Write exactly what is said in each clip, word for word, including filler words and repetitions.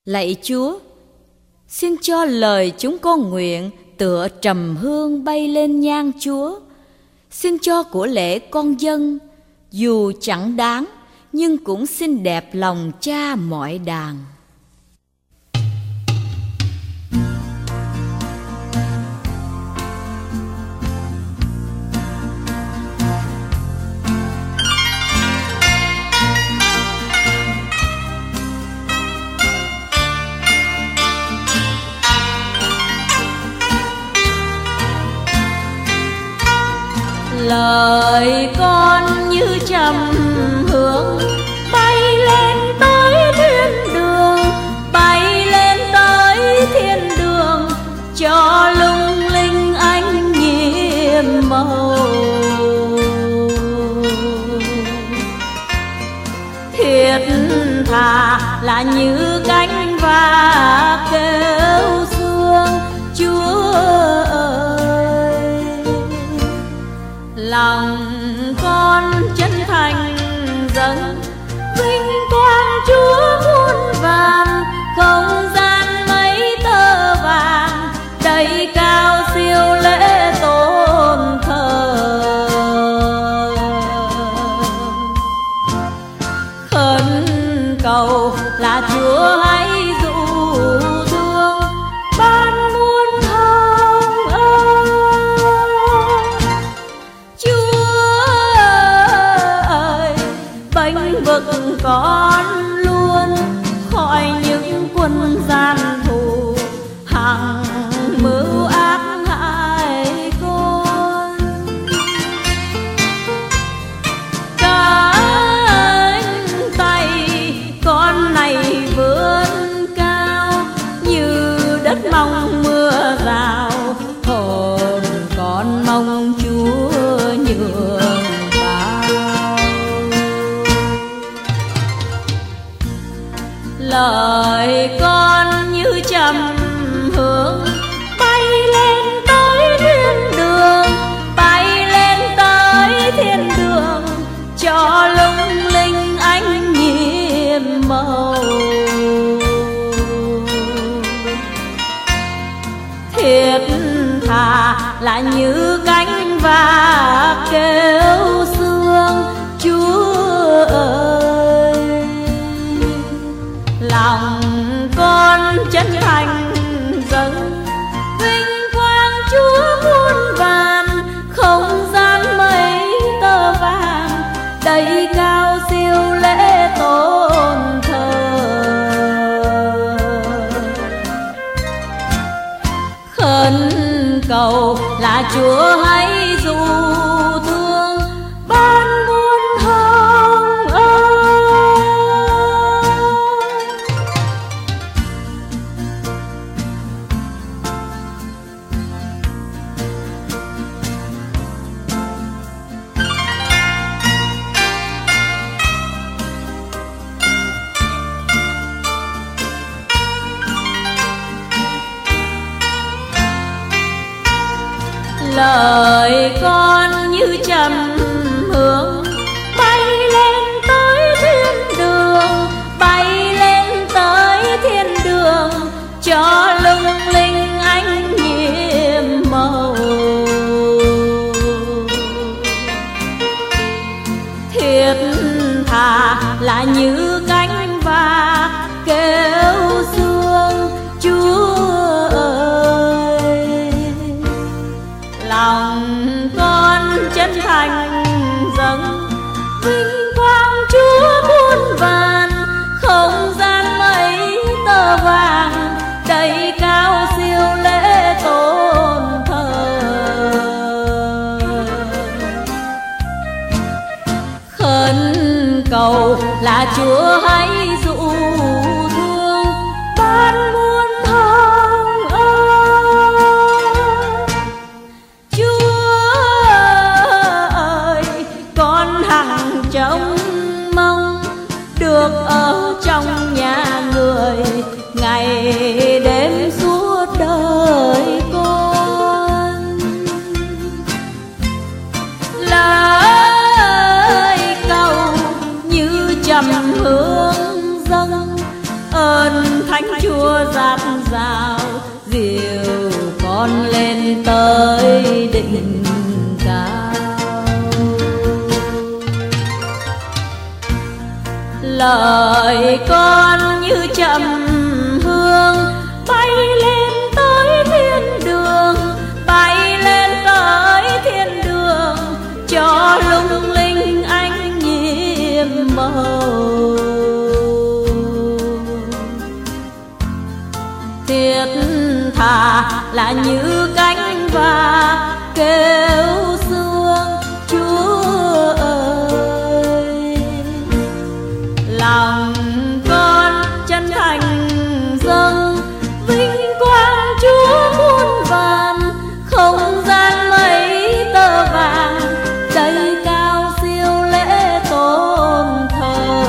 Lạy Chúa, xin cho lời chúng con nguyện tựa trầm hương bay lên nhang Chúa. Xin cho của lễ con dâng, dù chẳng đáng, nhưng cũng xin đẹp lòng Cha mọi đàng. Lời con như trầm hương bay lên tới thiên đường, bay lên tới thiên đường, cho lung linh ánh nhiệm màu. Thiết tha là như cánh và kêu sương, Chúa ơi, lòng con chân thành dâng vinh quang Chúa muôn vàn. Không gian mấy tơ vàng đầy cao siêu lễ tôn thờ, khấn cầu là Chúa hãy dụ thương ban muôn hồng ơn. Chúa ơi, bênh vực con luôn khỏi những quân gian thù hằng mưu ác hại con. Cánh tay con này vươn cao như đất mong mưa rào, hồn con mong Chúa nhường bao. Lời con như trầm hương bay lên tới thiên đường, bay lên tới thiên đường, cho lung linh ánh nhiệm màu. Thiết tha là như cánh và kêu sương, Chúa ơi, lòng con chân thành dâng vinh quang Chúa muôn vàn. Không gian mấy tơ vàng đầy cao siêu lễ tôn thờ, khấn cầu là Chúa hãy dụ thương ban muôn hồng ơn. Lời con như trầm hương bay lên tới thiên đường, bay lên tới thiên đường, cho lung linh ánh nhiệm màu. Thiết tha là như cánh và kêu sương, Chúa ơi, lòng con chân thành dâng ơn Thánh Chúa dạt dào, dìu con lên tới đỉnh cao. Lời con như trầm hương bay lên tới thiên đường, bay lên tới thiên đường, cho lung linh ánh nhiệm màu. Thiết tha là như cánh và kêu sương, Chúa ơi. Lòng con chân thành dâng vinh quang Chúa muôn vàn, không gian mấy tơ vàng đầy cao siêu lễ tôn thờ.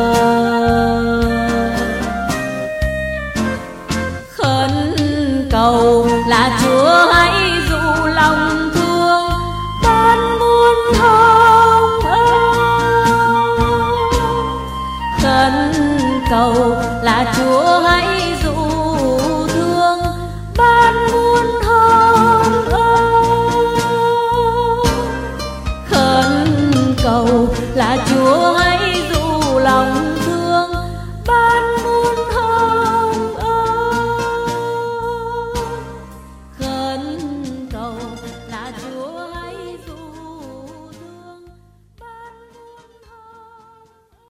Khấn cầu là Chúa hãy dụ lòng thương ban muôn hồng ân. Khấn cầu là Chúa hãy